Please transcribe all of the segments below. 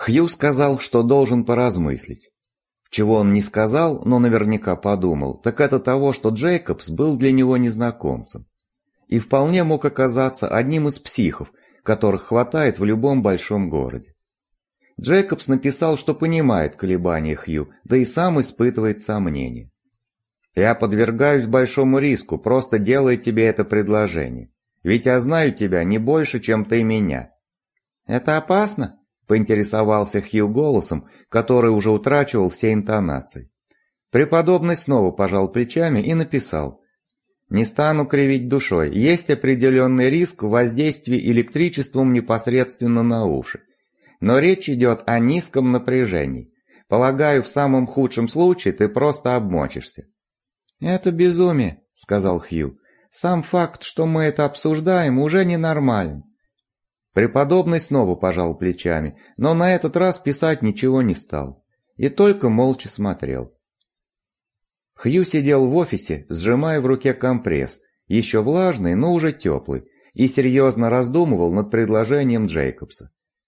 Хью сказал, что должен поразмыслить. Чего он не сказал, но наверняка подумал, так это того, что Джейкобс был для него незнакомцем. И вполне мог оказаться одним из психов, которых хватает в любом большом городе. Джейкобс написал, что понимает колебания Хью, да и сам испытывает сомнения. «Я подвергаюсь большому риску, просто делая тебе это предложение. Ведь я знаю тебя не больше, чем ты меня». «Это опасно?» — поинтересовался Хью голосом, который уже утрачивал все интонации. Преподобный снова пожал плечами и написал: «Не стану кривить душой, есть определенный риск в воздействии электричеством непосредственно на уши. Но речь идет о низком напряжении. Полагаю, в самом худшем случае ты просто обмочишься». «Это безумие», — сказал Хью. «Сам факт, что мы это обсуждаем, уже ненормален». Преподобный снова пожал плечами, но на этот раз писать ничего не стал. И только молча смотрел. Хью сидел в офисе, сжимая в руке компресс, еще влажный, но уже теплый, и серьезно раздумывал над предложением Джейкобса.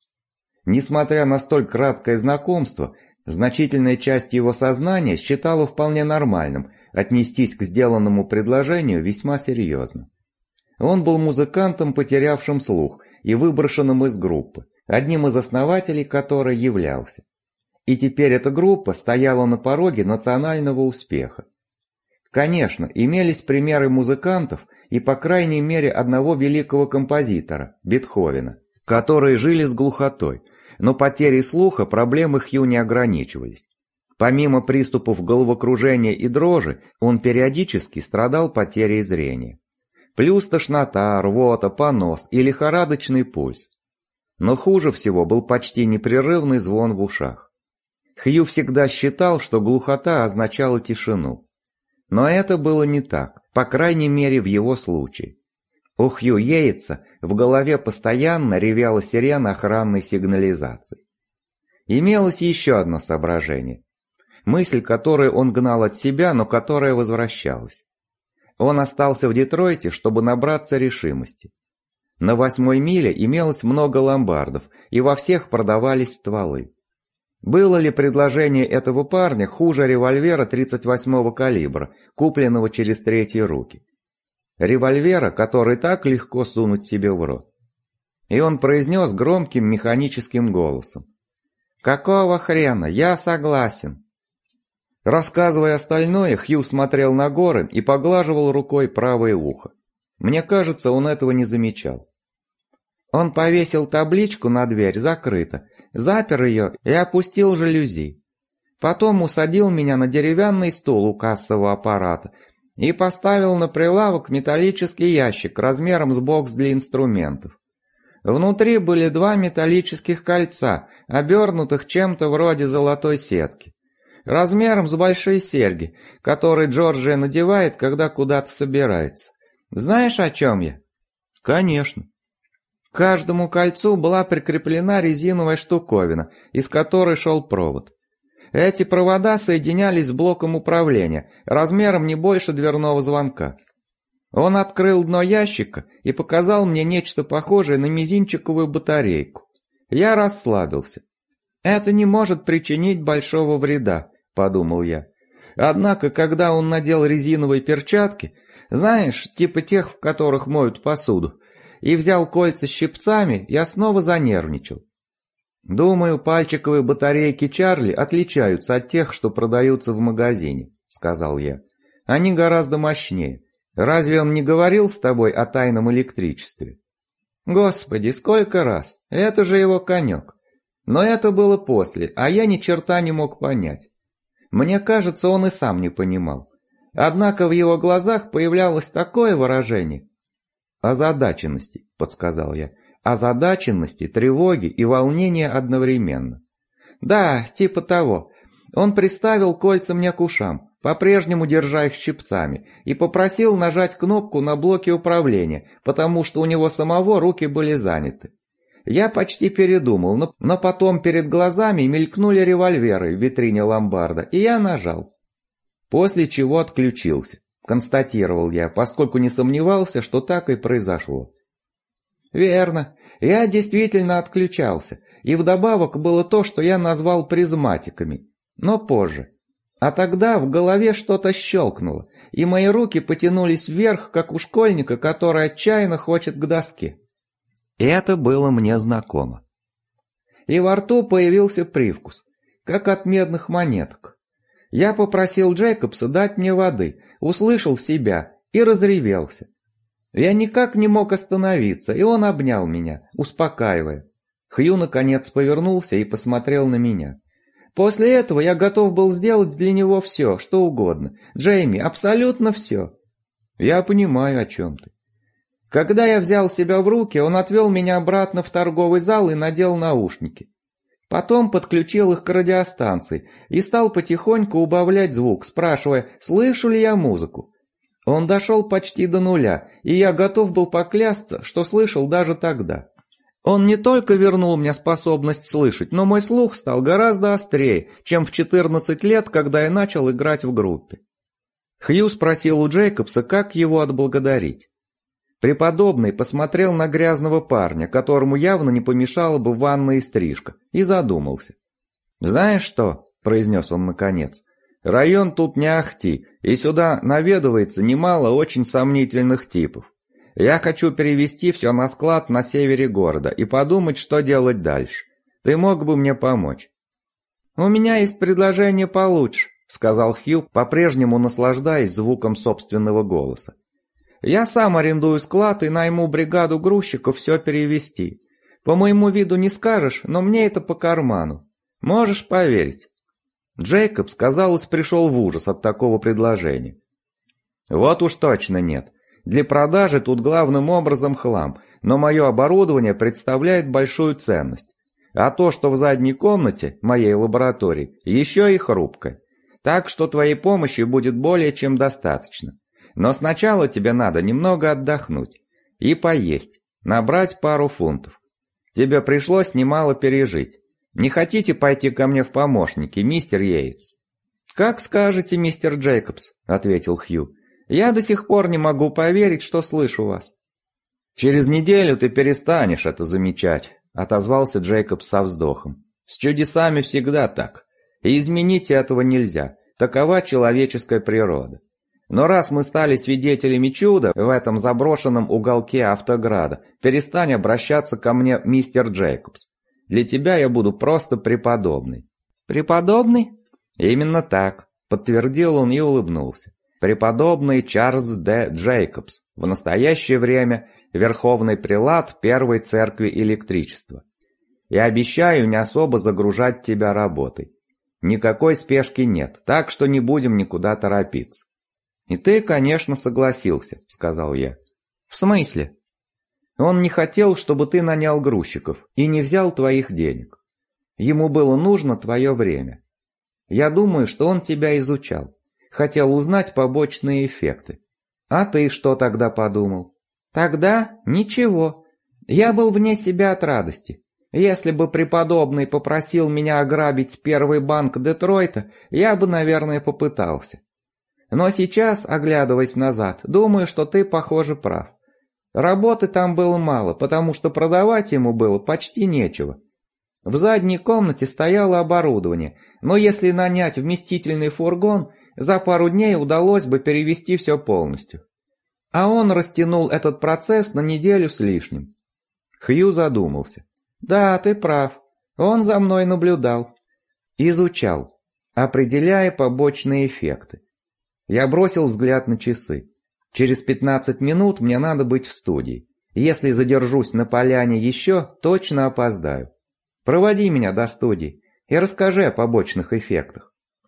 Несмотря на столь краткое знакомство, значительная часть его сознания считала вполне нормальным отнестись к сделанному предложению весьма серьезно. Он был музыкантом, потерявшим слух и выброшенным из группы, одним из основателей которой являлся. И теперь эта группа стояла на пороге национального успеха. Конечно, имелись примеры музыкантов и по крайней мере одного великого композитора, Бетховена, которые жили с глухотой, но потерей слуха проблемы Хью не ограничивались. Помимо приступов головокружения и дрожи, он периодически страдал потерей зрения. Плюс тошнота, рвота, понос и лихорадочный пульс. Но хуже всего был почти непрерывный звон в ушах. Хью всегда считал, что глухота означала тишину. Но это было не так, по крайней мере в его случае. У Хью Йейтса в голове постоянно ревела сирена охранной сигнализации. Имелось еще одно соображение. Мысль, которую он гнал от себя, но которая возвращалась. Он остался в Детройте, чтобы набраться решимости. На 8-й миле имелось много ломбардов, и во всех продавались стволы. Было ли предложение этого парня хуже револьвера 38-го калибра, купленного через третьи руки? Револьвера, который так легко сунуть себе в рот. И он произнес громким механическим голосом: «Какого хрена? Я согласен». Рассказывая остальное, Хью смотрел на горы и поглаживал рукой правое ухо. Мне кажется, он этого не замечал. Он повесил табличку на дверь «Закрыто», запер ее и опустил жалюзи. Потом усадил меня на деревянный стул у кассового аппарата и поставил на прилавок металлический ящик размером с бокс для инструментов. Внутри были 2 металлических кольца, обернутых чем-то вроде золотой сетки. Размером с большие серьги, которые Джорджия надевает, когда куда-то собирается. Знаешь, о чем я? Конечно. К каждому кольцу была прикреплена резиновая штуковина, из которой шел провод. Эти провода соединялись с блоком управления, размером не больше дверного звонка. Он открыл дно ящика и показал мне нечто похожее на мизинчиковую батарейку. Я расслабился. «Это не может причинить большого вреда», — подумал я. Однако, когда он надел резиновые перчатки, знаешь, типа тех, в которых моют посуду, и взял кольца с щипцами, я снова занервничал. «Думаю, пальчиковые батарейки Чарли отличаются от тех, что продаются в магазине», — сказал я. «Они гораздо мощнее. Разве он не говорил с тобой о тайном электричестве?» «Господи, сколько раз! Это же его конек!» Но это было после, а я ни черта не мог понять. Мне кажется, он и сам не понимал. Однако в его глазах появлялось такое выражение. «Озадаченности», — подсказал я. «Озадаченности, тревоги и волнения одновременно». «Да, типа того. Он приставил кольца мне к ушам, по-прежнему держа их щипцами, и попросил нажать кнопку на блоке управления, потому что у него самого руки были заняты. Я почти передумал, но потом перед глазами мелькнули револьверы в витрине ломбарда, и я нажал. После чего отключился, констатировал я, поскольку не сомневался, что так и произошло. Верно, я действительно отключался, и вдобавок было то, что я назвал призматиками, но позже. А тогда в голове что-то щелкнуло, и мои руки потянулись вверх, как у школьника, который отчаянно хочет к доске. И это было мне знакомо. И во рту появился привкус, как от медных монеток. Я попросил Джейкобса дать мне воды, услышал себя и разревелся. Я никак не мог остановиться, и он обнял меня, успокаивая. Хью наконец повернулся и посмотрел на меня. После этого я готов был сделать для него все, что угодно. Джейми, абсолютно все. Я понимаю, о чем ты. Когда я взял себя в руки, он отвел меня обратно в торговый зал и надел наушники. Потом подключил их к радиостанции и стал потихоньку убавлять звук, спрашивая, слышу ли я музыку. Он дошел почти до нуля, и я готов был поклясться, что слышал даже тогда. Он не только вернул мне способность слышать, но мой слух стал гораздо острее, чем в 14 лет, когда я начал играть в группе. Хью спросил у Джейкобса, как его отблагодарить. Преподобный посмотрел на грязного парня, которому явно не помешала бы ванна и стрижка, и задумался. «Знаешь что?» – произнес он наконец. «Район тут не ахти, и сюда наведывается немало очень сомнительных типов. Я хочу перевести все на склад на севере города и подумать, что делать дальше. Ты мог бы мне помочь?» «У меня есть предложение получше», — сказал Хью, по-прежнему наслаждаясь звуком собственного голоса. «Я сам арендую склад и найму бригаду грузчиков все перевести. По моему виду не скажешь, но мне это по карману. Можешь поверить». Джейкобс, казалось, пришел в ужас от такого предложения. «Вот уж точно нет. Для продажи тут главным образом хлам, но мое оборудование представляет большую ценность. А то, что в задней комнате моей лаборатории, еще и хрупкое. Так что твоей помощи будет более чем достаточно. Но сначала тебе надо немного отдохнуть и поесть, набрать пару фунтов. Тебе пришлось немало пережить. Не хотите пойти ко мне в помощники, мистер Йейтс?» «Как скажете, мистер Джейкобс», — ответил Хью. «Я до сих пор не могу поверить, что слышу вас». «Через неделю ты перестанешь это замечать», — отозвался Джейкобс со вздохом. «С чудесами всегда так. И изменить этого нельзя. Такова человеческая природа. Но раз мы стали свидетелями чуда в этом заброшенном уголке Автограда, перестань обращаться ко мне, мистер Джейкобс. Для тебя я буду просто преподобный». «Преподобный?» «Именно так», — подтвердил он и улыбнулся. «Преподобный Чарльз Д. Джейкобс, в настоящее время верховный прелат Первой Церкви Электричества. И обещаю не особо загружать тебя работой. Никакой спешки нет, так что не будем никуда торопиться». «И ты, конечно, согласился», — сказал я. «В смысле?» «Он не хотел, чтобы ты нанял грузчиков и не взял твоих денег. Ему было нужно твое время. Я думаю, что он тебя изучал. Хотел узнать побочные эффекты. А ты что тогда подумал?» «Тогда ничего. Я был вне себя от радости. Если бы преподобный попросил меня ограбить первый банк Детройта, я бы, наверное, попытался. Но сейчас, оглядываясь назад, думаю, что ты, похоже, прав. Работы там было мало, потому что продавать ему было почти нечего. В задней комнате стояло оборудование, но если нанять вместительный фургон, за пару дней удалось бы перевести все полностью. А он растянул этот процесс на неделю с лишним». Хью задумался. «Да, ты прав. Он за мной наблюдал. Изучал, определяя побочные эффекты». Я бросил взгляд на часы. Через 15 минут мне надо быть в студии. Если задержусь на поляне еще, точно опоздаю. Проводи меня до студии и расскажи о побочных эффектах.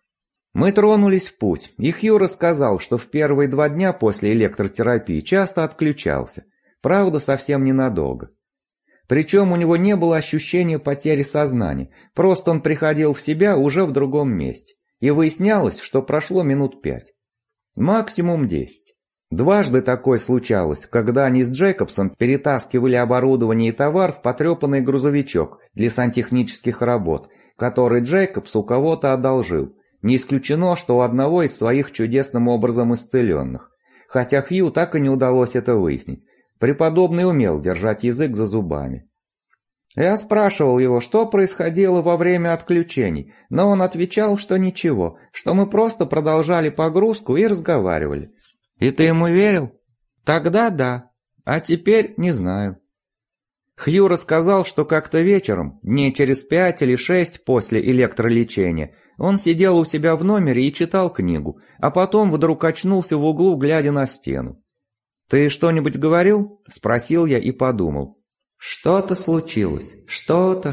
Мы тронулись в путь, и Хью рассказал, что в первые 2 дня после электротерапии часто отключался, правда, совсем ненадолго. Причем у него не было ощущения потери сознания, просто он приходил в себя уже в другом месте, и выяснялось, что прошло минут 5. Максимум 10. Дважды такое случалось, когда они с Джейкобсом перетаскивали оборудование и товар в потрепанный грузовичок для сантехнических работ, который Джейкобс у кого-то одолжил. Не исключено, что у одного из своих чудесным образом исцеленных. Хотя Хью так и не удалось это выяснить. Преподобный умел держать язык за зубами. Я спрашивал его, что происходило во время отключений, но он отвечал, что ничего, что мы просто продолжали погрузку и разговаривали. И ты ему верил? Тогда да, а теперь не знаю. Хью рассказал, что как-то вечером, дней через 5 или 6 после электролечения, он сидел у себя в номере и читал книгу, а потом вдруг очнулся в углу, глядя на стену. «Ты что-нибудь говорил?» – спросил я и подумал. «Что-то случилось. Что-то.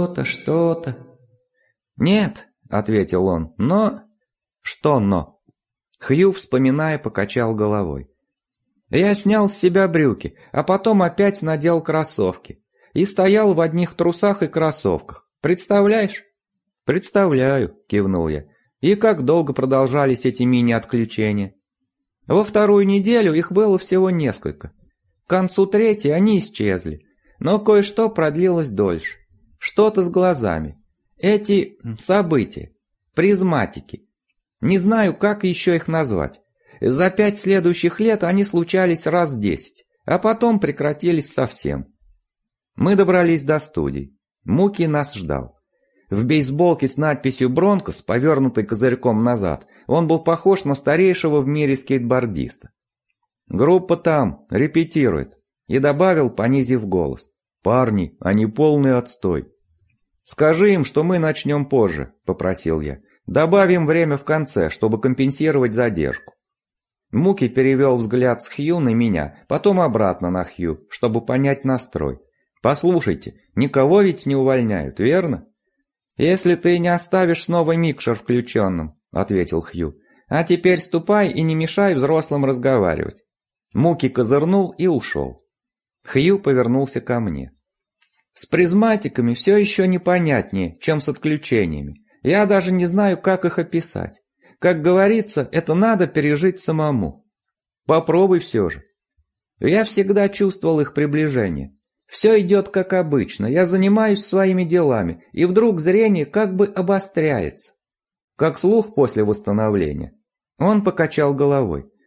«Нет», — ответил он, — «но...» «Что «но»?» Хью, вспоминая, покачал головой. «Я снял с себя брюки, а потом опять надел кроссовки. И стоял в одних трусах и кроссовках. Представляешь?» «Представляю», — кивнул я. «И как долго продолжались эти мини-отключения?» «Во вторую неделю их было всего несколько. К концу третьей они исчезли. Но кое-что продлилось дольше. Что-то с глазами. Эти события. Призматики. Не знаю, как еще их назвать. За 5 следующих лет они случались раз 10, а потом прекратились совсем. Мы добрались до студии. Муки нас ждал. В бейсболке с надписью «Бронкос», повернутой козырьком назад, он был похож на старейшего в мире скейтбордиста. «Группа там, репетирует», и добавил, понизив голос. «Парни, они полный отстой». «Скажи им, что мы начнем позже», — попросил я. «Добавим время в конце, чтобы компенсировать задержку». Муки перевел взгляд с Хью на меня, потом обратно на Хью, чтобы понять настрой. «Послушайте, никого ведь не увольняют, верно?» «Если ты не оставишь снова микшер включенным», — ответил Хью. «А теперь ступай и не мешай взрослым разговаривать». Муки козырнул и ушел. Хью повернулся ко мне. «С призматиками все еще непонятнее, чем с отключениями. Я даже не знаю, как их описать. Как говорится, это надо пережить самому. Попробуй все же». Я всегда чувствовал их приближение. Все идет как обычно, я занимаюсь своими делами, и вдруг зрение как бы обостряется. Как слух после восстановления. Он покачал головой.